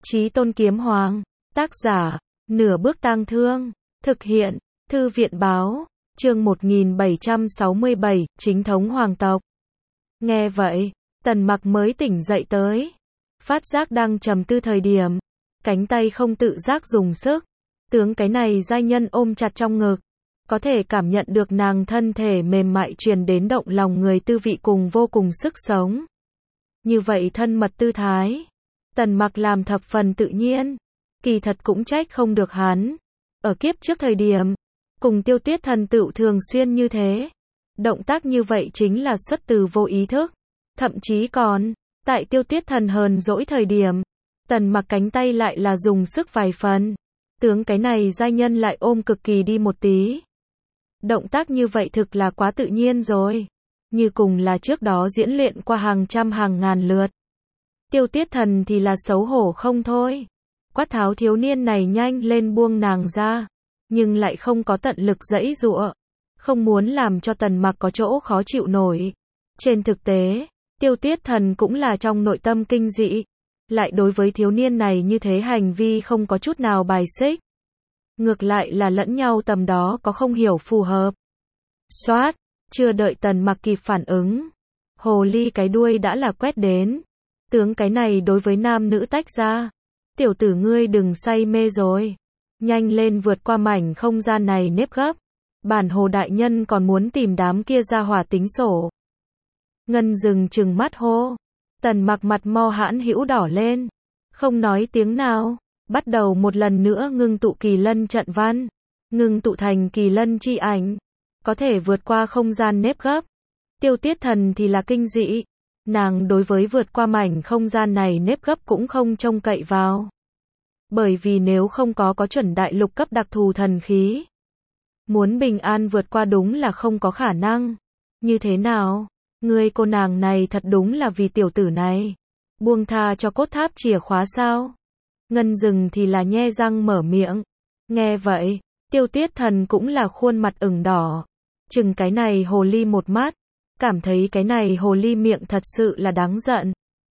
Chí Tôn Kiếm Hoàng. Tác giả, Nửa Bước Tang Thương. Thực hiện, Thư viện báo. Chương 1767, chính thống hoàng tộc. Nghe vậy, Tần Mặc mới tỉnh dậy tới. Phát giác đang trầm tư thời điểm. Cánh tay không tự giác dùng sức. Tướng cái này giai nhân ôm chặt trong ngực. Có thể cảm nhận được nàng thân thể mềm mại truyền đến động lòng người tư vị cùng vô cùng sức sống. Như vậy thân mật tư thái. Tần Mặc làm thập phần tự nhiên. Kỳ thật cũng trách không được hắn. Ở kiếp trước thời điểm, cùng Tiêu Tuyết Thần tựu thường xuyên như thế. Động tác như vậy chính là xuất từ vô ý thức. Thậm chí còn, tại Tiêu Tuyết Thần hờn dỗi thời điểm, Tần Mặc cánh tay lại là dùng sức vài phần. Tướng cái này giai nhân lại ôm cực kỳ đi một tí. Động tác như vậy thực là quá tự nhiên rồi. Như cùng là trước đó diễn luyện qua hàng trăm hàng ngàn lượt. Tiêu Tuyết Thần thì là xấu hổ không thôi. Quát tháo thiếu niên này nhanh lên buông nàng ra. Nhưng lại không có tận lực giãy giụa. Không muốn làm cho Tần Mặc có chỗ khó chịu nổi. Trên thực tế, Tiêu Tuyết Thần cũng là trong nội tâm kinh dị. Lại đối với thiếu niên này như thế hành vi không có chút nào bài xích. Ngược lại là lẫn nhau tầm đó có không hiểu phù hợp. Xoát, chưa đợi Tần Mặc kịp phản ứng. Hồ ly cái đuôi đã là quét đến. Tướng cái này đối với nam nữ tách ra. Tiểu tử ngươi đừng say mê rồi. Nhanh lên vượt qua mảnh không gian này nếp gấp. Bản Hồ đại nhân còn muốn tìm đám kia ra hỏa tính sổ. Ngân dừng trừng mắt hô. Tần Mặc mặt mo hãn hữu đỏ lên. Không nói tiếng nào. Bắt đầu một lần nữa ngưng tụ kỳ lân trận văn. Ngưng tụ thành kỳ lân chi ảnh. Có thể vượt qua không gian nếp gấp. Tiêu Tuyết Thần thì là kinh dị. Nàng đối với vượt qua mảnh không gian này nếp gấp cũng không trông cậy vào. Bởi vì nếu không có chuẩn đại lục cấp đặc thù thần khí. Muốn bình an vượt qua đúng là không có khả năng. Như thế nào? Ngươi cô nàng này thật đúng là vì tiểu tử này. Buông tha cho cốt tháp chìa khóa sao? Ngân dừng thì là nhe răng mở miệng. Nghe vậy, Tiêu Tuyết Thần cũng là khuôn mặt ửng đỏ. Chừng cái này hồ ly một mắt. Cảm thấy cái này hồ ly miệng thật sự là đáng giận.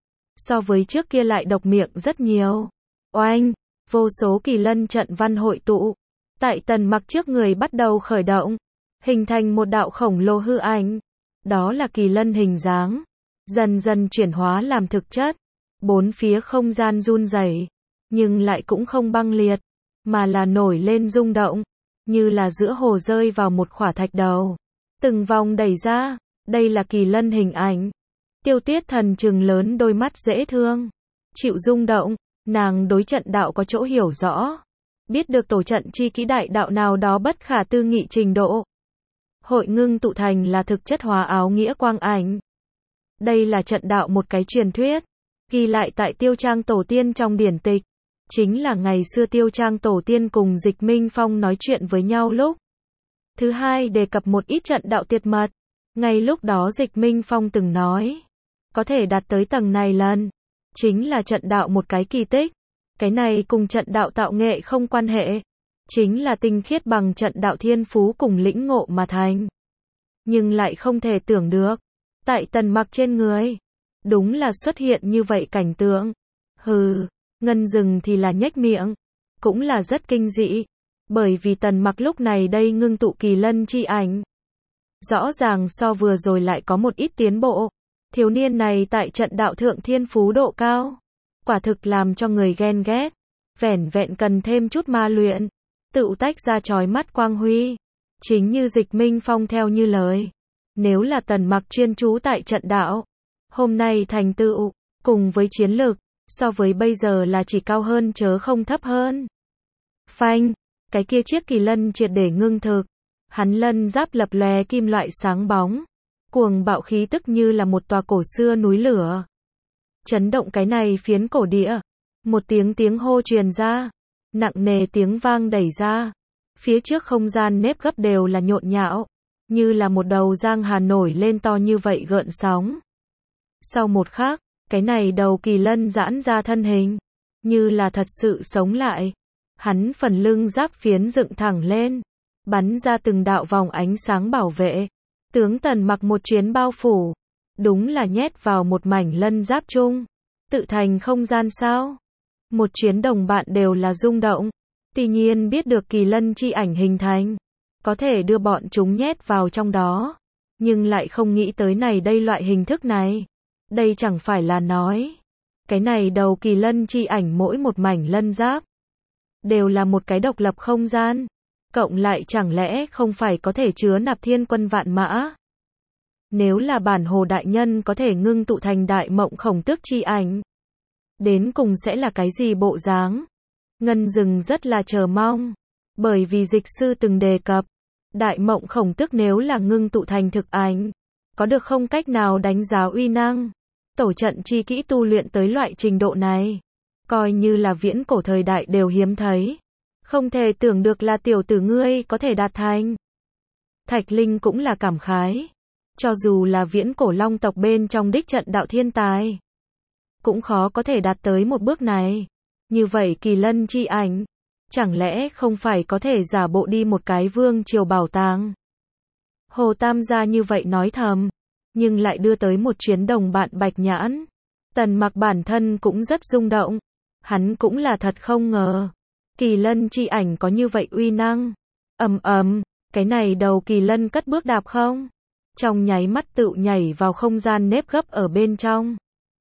So với trước kia lại độc miệng rất nhiều. Oanh, vô số kỳ lân trận văn hội tụ. Tại Tần Mặc trước người bắt đầu khởi động. Hình thành một đạo khổng lồ hư ảnh. Đó là kỳ lân hình dáng. Dần dần chuyển hóa làm thực chất. Bốn phía không gian run rẩy, nhưng lại cũng không băng liệt. Mà là nổi lên rung động. Như là giữa hồ rơi vào một khỏa thạch đầu. Từng vòng đẩy ra. Đây là kỳ lân hình ảnh. Tiêu Tuyết Thần trừng lớn đôi mắt dễ thương. Chịu rung động. Nàng đối trận đạo có chỗ hiểu rõ. Biết được tổ trận chi kỹ đại đạo nào đó bất khả tư nghị trình độ. Hội ngưng tụ thành là thực chất hóa áo nghĩa quang ảnh. Đây là trận đạo một cái truyền thuyết. Ghi lại tại Tiêu Trang Tổ Tiên trong điển tịch. Chính là ngày xưa Tiêu Trang Tổ Tiên cùng Dịch Minh Phong nói chuyện với nhau lúc. Thứ hai đề cập một ít trận đạo tuyệt mật. Ngay lúc đó Dịch Minh Phong từng nói. Có thể đạt tới tầng này lần. Chính là trận đạo một cái kỳ tích. Cái này cùng trận đạo tạo nghệ không quan hệ. Chính là tinh khiết bằng trận đạo thiên phú cùng lĩnh ngộ mà thành. Nhưng lại không thể tưởng được. Tại Tần Mặc trên người. Đúng là xuất hiện như vậy cảnh tượng. Hừ, Ngân dừng thì là nhếch miệng. Cũng là rất kinh dị. Bởi vì Tần Mặc lúc này đây ngưng tụ kỳ lân chi ảnh. Rõ ràng so vừa rồi lại có một ít tiến bộ. Thiếu niên này tại trận đạo thượng thiên phú độ cao. Quả thực làm cho người ghen ghét. Vẻn vẹn cần thêm chút ma luyện. Tự tách ra chói mắt quang huy. Chính như Dịch Minh Phong theo như lời. Nếu là Tần Mặc chuyên chú tại trận đạo. Hôm nay thành tựu. Cùng với chiến lực. So với bây giờ là chỉ cao hơn chớ không thấp hơn. Phanh. Cái kia chiếc kỳ lân triệt để ngưng thực. Hắn lân giáp lập lòe kim loại sáng bóng. Cuồng bạo khí tức như là một tòa cổ xưa núi lửa. Chấn động cái này phiến cổ địa. Một tiếng hô truyền ra. Nặng nề tiếng vang đẩy ra. Phía trước không gian nếp gấp đều là nhộn nhạo. Như là một đầu giang hà nổi lên to như vậy gợn sóng. Sau một khắc, cái này đầu kỳ lân giãn ra thân hình. Như là thật sự sống lại. Hắn phần lưng giáp phiến dựng thẳng lên. Bắn ra từng đạo vòng ánh sáng bảo vệ. Tướng Tần Mặc một chuyến bao phủ. Đúng là nhét vào một mảnh lân giáp chung. Tự thành không gian sao? Một chuyến đồng bạn đều là rung động. Tuy nhiên biết được kỳ lân chi ảnh hình thành, có thể đưa bọn chúng nhét vào trong đó, nhưng lại không nghĩ tới này đây loại hình thức này. Đây chẳng phải là nói, cái này đầu kỳ lân chi ảnh mỗi một mảnh lân giáp đều là một cái độc lập không gian, cộng lại chẳng lẽ không phải có thể chứa nạp thiên quân vạn mã. Nếu là bản hồ đại nhân có thể ngưng tụ thành đại mộng khổng tước chi ảnh, đến cùng sẽ là cái gì bộ dáng? Ngân Dừng rất là chờ mong, bởi vì dịch sư từng đề cập, đại mộng khổng tước nếu là ngưng tụ thành thực ảnh, có được không cách nào đánh giá uy năng. Tổ trận chi kỹ tu luyện tới loại trình độ này, coi như là viễn cổ thời đại đều hiếm thấy. Không thể tưởng được là tiểu tử ngươi có thể đạt thành. Thạch Linh cũng là cảm khái. Cho dù là viễn cổ long tộc bên trong đích trận đạo thiên tài, cũng khó có thể đạt tới một bước này. Như vậy kỳ lân chi ảnh, chẳng lẽ không phải có thể giả bộ đi một cái vương triều bảo tàng? Hồ Tam gia như vậy nói thầm, nhưng lại đưa tới một chuyến đồng bạn Bạch Nhãn. Tần Mặc bản thân cũng rất rung động. Hắn cũng là thật không ngờ. Kỳ lân chi ảnh có như vậy uy năng. Cái này đầu kỳ lân cất bước đạp không? Trong nháy mắt tự nhảy vào không gian nếp gấp ở bên trong.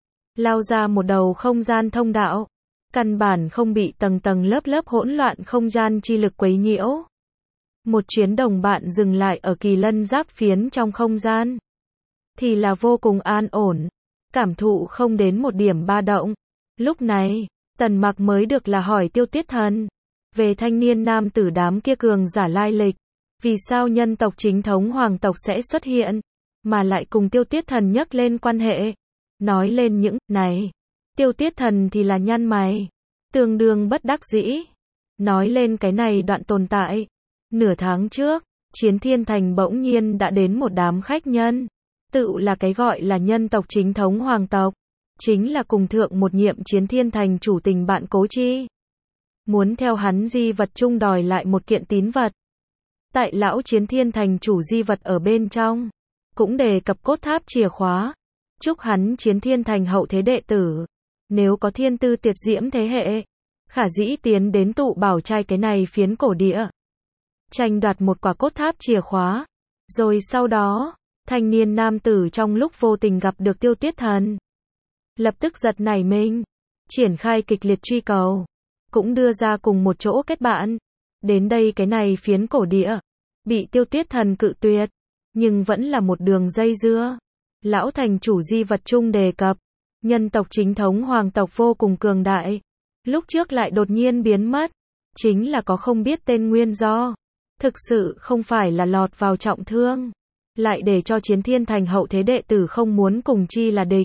Lao ra một đầu không gian thông đạo. Căn bản không bị tầng tầng lớp lớp hỗn loạn không gian chi lực quấy nhiễu. Một chuyến đồng bạn dừng lại ở kỳ lân giáp phiến trong không gian, thì là vô cùng an ổn, cảm thụ không đến một điểm ba động. Lúc này, Tần Mặc mới được là hỏi Tiêu Tiết Thần về thanh niên nam tử đám kia cường giả lai lịch, vì sao nhân tộc chính thống hoàng tộc sẽ xuất hiện, mà lại cùng Tiêu Tiết Thần nhắc lên quan hệ. Nói lên những này, Tiêu Tiết Thần thì là nhăn mày, tương đương bất đắc dĩ. Nói lên cái này đoạn tồn tại, nửa tháng trước, Chiến Thiên Thành bỗng nhiên đã đến một đám khách nhân, tự là cái gọi là nhân tộc chính thống hoàng tộc, chính là cùng thượng một nhiệm Chiến Thiên Thành chủ tình bạn Cố Chi, muốn theo hắn di vật chung đòi lại một kiện tín vật. Tại lão Chiến Thiên Thành chủ di vật ở bên trong, cũng đề cập cốt tháp chìa khóa, chúc hắn Chiến Thiên Thành hậu thế đệ tử, nếu có thiên tư tuyệt diễm thế hệ, khả dĩ tiến đến tụ bảo trai cái này phiến cổ địa, tranh đoạt một quả cốt tháp chìa khóa. Rồi sau đó, thanh niên nam tử trong lúc vô tình gặp được Tiêu Tiết Thần, lập tức giật nảy mình, triển khai kịch liệt truy cầu, cũng đưa ra cùng một chỗ kết bạn. Đến đây cái này phiến cổ địa, bị Tiêu Tiết Thần cự tuyệt, nhưng vẫn là một đường dây dưa. Lão thành chủ di vật chung đề cập, nhân tộc chính thống hoàng tộc vô cùng cường đại, lúc trước lại đột nhiên biến mất, chính là có không biết tên nguyên do. Thực sự không phải là lọt vào trọng thương, lại để cho Chiến Thiên Thành hậu thế đệ tử không muốn cùng chi là địch.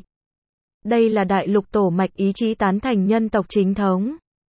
Đây là đại lục tổ mạch ý chí tán thành nhân tộc chính thống.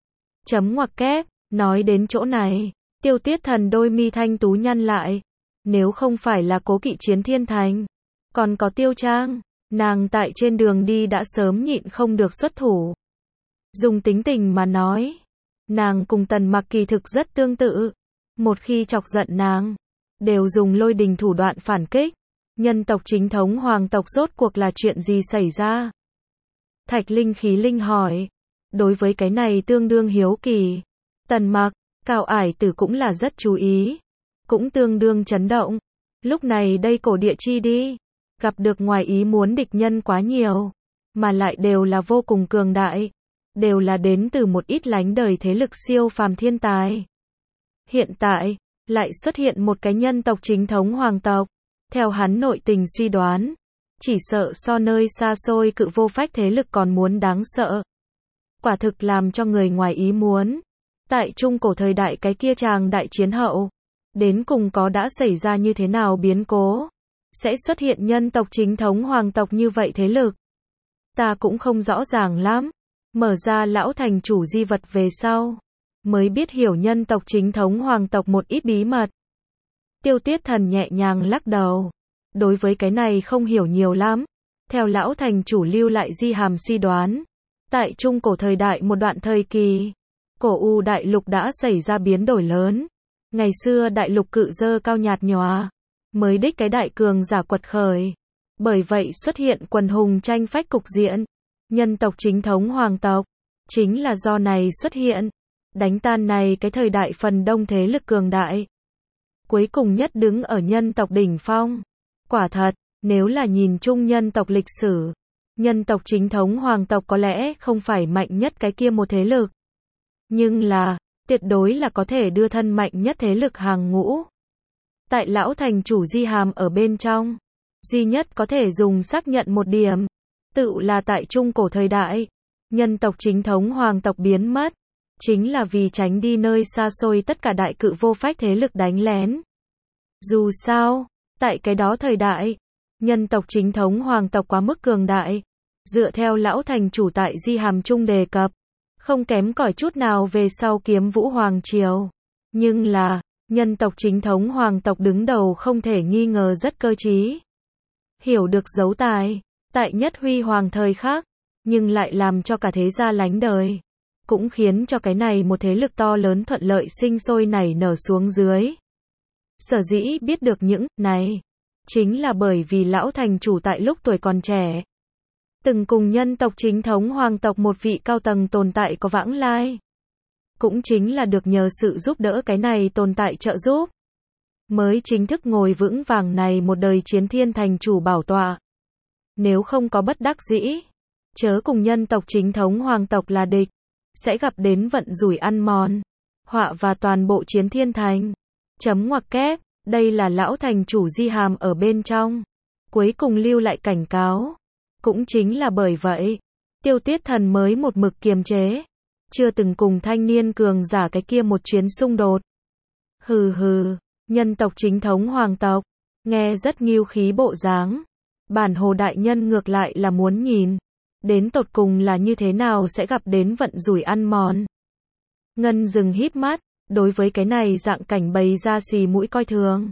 Chấm ngoặc kép, nói đến chỗ này, Tiêu Tiết Thần đôi mi thanh tú nhăn lại. Nếu không phải là cố kỵ Chiến Thiên Thành, còn có Tiêu Trang, nàng tại trên đường đi đã sớm nhịn không được xuất thủ. Dùng tính tình mà nói, nàng cùng Tần Mặc kỳ thực rất tương tự. Một khi chọc giận nàng, đều dùng lôi đình thủ đoạn phản kích. Nhân tộc chính thống hoàng tộc rốt cuộc là chuyện gì xảy ra? Thạch Linh Khí Linh hỏi. Đối với cái này tương đương hiếu kỳ. Tần Mặc, Cao Ải Tử cũng là rất chú ý, cũng tương đương chấn động. Lúc này đây cổ địa chi đi, gặp được ngoài ý muốn địch nhân quá nhiều, mà lại đều là vô cùng cường đại, đều là đến từ một ít lánh đời thế lực siêu phàm thiên tài. Hiện tại, lại xuất hiện một cái nhân tộc chính thống hoàng tộc. Theo hắn nội tình suy đoán, chỉ sợ so nơi xa xôi cự vô phách thế lực còn muốn đáng sợ. Quả thực làm cho người ngoài ý muốn. Tại trung cổ thời đại cái kia tràng đại chiến hậu, đến cùng có đã xảy ra như thế nào biến cố, sẽ xuất hiện nhân tộc chính thống hoàng tộc như vậy thế lực. Ta cũng không rõ ràng lắm. Mở ra lão thành chủ di vật về sau, mới biết hiểu nhân tộc chính thống hoàng tộc một ít bí mật. Tiêu Tiết Thần nhẹ nhàng lắc đầu. Đối với cái này không hiểu nhiều lắm. Theo lão thành chủ lưu lại di hàm suy đoán, tại trung cổ thời đại một đoạn thời kỳ, cổ U đại lục đã xảy ra biến đổi lớn. Ngày xưa đại lục cự dơ cao nhạt nhòa, mới đích cái đại cường giả quật khởi. Bởi vậy xuất hiện quần hùng tranh phách cục diện. Nhân tộc chính thống hoàng tộc, Chính là do này xuất hiện, đánh tan này cái thời đại phần đông thế lực cường đại. Cuối cùng nhất đứng ở nhân tộc đỉnh phong. Quả thật, nếu là nhìn chung nhân tộc lịch sử, nhân tộc chính thống hoàng tộc có lẽ không phải mạnh nhất cái kia một thế lực. Nhưng là, tuyệt đối là có thể đưa thân mạnh nhất thế lực hàng ngũ. Tại lão thành chủ Di Hàm ở bên trong, duy nhất có thể dùng xác nhận một điểm, tự là tại trung cổ thời đại, nhân tộc chính thống hoàng tộc biến mất, chính là vì tránh đi nơi xa xôi tất cả đại cự vô phách thế lực đánh lén. Dù sao, tại cái đó thời đại, nhân tộc chính thống hoàng tộc quá mức cường đại, dựa theo lão thành chủ tại Di Hàm Trung đề cập, không kém cỏi chút nào về sau Kiếm Vũ Hoàng Triều. Nhưng là, nhân tộc chính thống hoàng tộc đứng đầu không thể nghi ngờ rất cơ trí. Hiểu được giấu tài, tại nhất huy hoàng thời khắc, nhưng lại làm cho cả thế gia lánh đời. Cũng khiến cho cái này một thế lực to lớn thuận lợi sinh sôi nảy nở xuống dưới. Sở dĩ biết được những này, chính là bởi vì lão thành chủ tại lúc tuổi còn trẻ, từng cùng nhân tộc chính thống hoàng tộc một vị cao tầng tồn tại có vãng lai. Cũng chính là được nhờ sự giúp đỡ cái này tồn tại trợ giúp, mới chính thức ngồi vững vàng này một đời chiến thiên thành chủ bảo tọa. Nếu không có bất đắc dĩ, chớ cùng nhân tộc chính thống hoàng tộc là địch, sẽ gặp đến vận rủi ăn mòn, họa và toàn bộ chiến thiên thành. Chấm ngoặc kép, đây là lão thành chủ Di Hàm ở bên trong. Cuối cùng lưu lại cảnh cáo. Cũng chính là bởi vậy, Tiêu Tuyết Thần mới một mực kiềm chế, chưa từng cùng thanh niên cường giả cái kia một chuyến xung đột. Hừ hừ, nhân tộc chính thống hoàng tộc, nghe rất nghiêu khí bộ dáng. Bản hồ đại nhân ngược lại là muốn nhìn, đến tột cùng là như thế nào sẽ gặp đến vận rủi ăn mòn. Ngân dừng híp mắt, đối với cái này dạng cảnh bày ra xì mũi coi thường.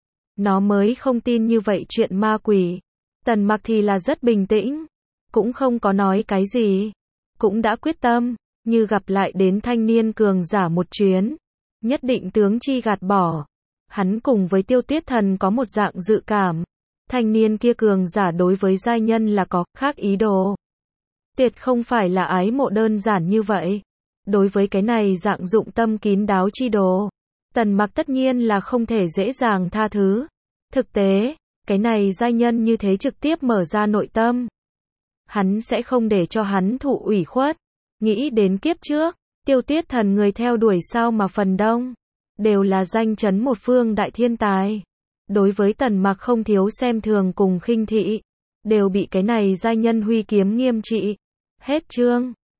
Nó mới không tin như vậy chuyện ma quỷ. Tần Mặc thì là rất bình tĩnh, cũng không có nói cái gì, cũng đã quyết tâm, như gặp lại đến thanh niên cường giả một chuyến, nhất định tướng chi gạt bỏ. Hắn cùng với Tiêu Tuyết Thần có một dạng dự cảm, thanh niên kia cường giả đối với giai nhân là có khác ý đồ. Tuyệt không phải là ái mộ đơn giản như vậy. Đối với cái này dạng dụng tâm kín đáo chi đồ, Tần Mặc tất nhiên là không thể dễ dàng tha thứ. Thực tế, cái này giai nhân như thế trực tiếp mở ra nội tâm, hắn sẽ không để cho hắn thụ ủy khuất. Nghĩ đến kiếp trước, Tiêu Tuyết Thần người theo đuổi sao mà phần đông đều là danh chấn một phương đại thiên tài. Đối với Tần Mặc không thiếu xem thường cùng khinh thị, đều bị cái này giai nhân huy kiếm nghiêm trị. Hết chương.